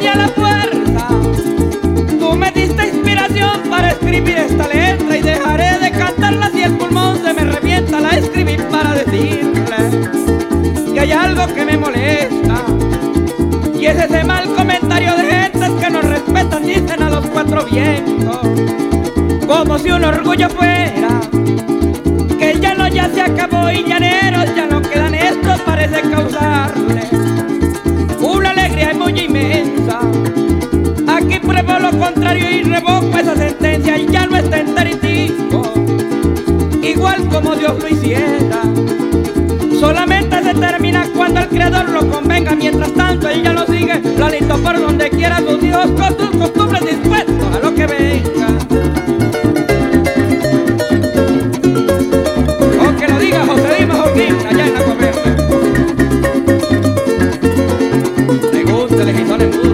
tenía la fuerza, tú me diste inspiración para escribir esta letra y dejaré de cantarla si el pulmón se me revienta. La escribí para decirle que hay algo que me molesta, y es ese mal comentario de gentes que no respetan, dicen a los cuatro vientos, como si un orgullo fuera, que el llano ya se acabó y llaneros ya no quedan. Esto parece causarle una alegría muy inmensa. Aquí pruebo lo contrario y revoco esa sentencia, y ya no está enteritico, igual como Dios lo hiciera. Solamente se termina cuando el creador lo convenga. Mientras tanto él ya lo sigue planito por donde quiera, sus hijos con sus costumbres dispuestos a lo que venga. O que lo diga José Dima Joaquín allá en la Comercia. Le gusta, le quitó, le gusta.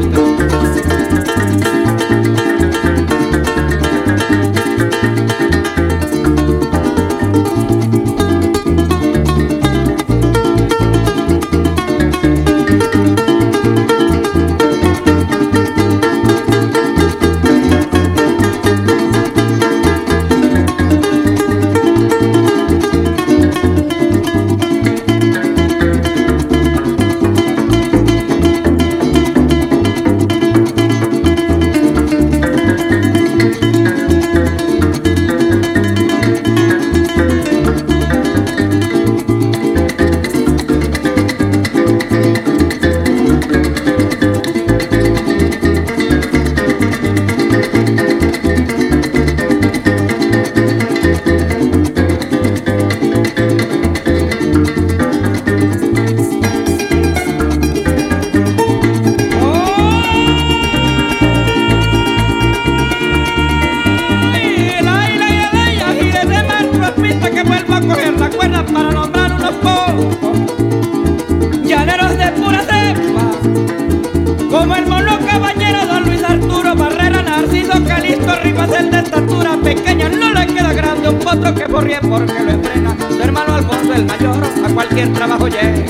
Para nombrar unos pocos llaneros de pura cepa, como el mono caballero don Luis Arturo Barrera, Narciso Calisto Rivas, el de estatura pequeña, no le queda grande un potro que porrie porque lo enfrena. Su hermano Alfonso el mayor a cualquier trabajo llega,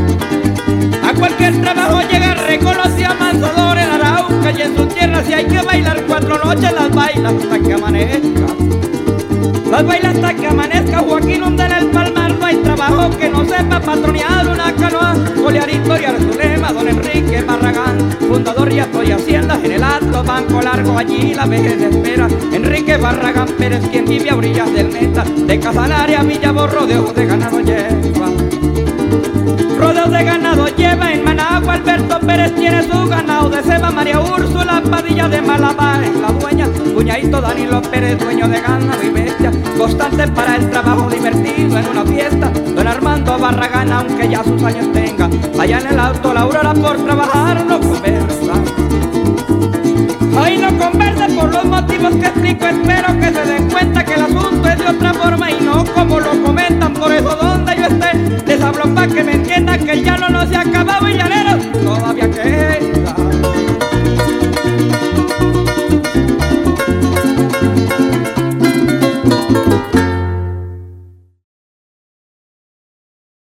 a cualquier trabajo llega. Reconoció a Mansador en Arauca y en su tierra si hay que bailar 4 noches las baila hasta que amanezca. Las baila hasta que amanezca. Joaquín hunde en el palmar, no hay trabajo que no sepa patronear una canoa, colear historia de su lema. Don Enrique Barragán, fundador y estoy haciendas en el alto banco largo, allí la vejez espera. Enrique Barragán Pérez, quien vive a orillas del Meta, de Casanaria a Villaborro, rodeos de ganado lleva. Rodeos de ganado lleva en Managua. Alberto Pérez tiene su ganado de ceba. María Úrsula Padilla de Málaga es la dueña. Cuñadito Danilo Pérez, dueño de ganado y bestia, constante para el trabajo divertido en una fiesta. Don Armando Barragán, aunque ya sus años tenga, allá en el Alto La Aurora por trabajar no conversa. Hoy no conversa por los motivos que explico. Espero que se den cuenta que el asunto es de otra forma y no como lo comentan. Por eso donde yo esté les hablo para que me entiendan que el llano no se ha acabado y ya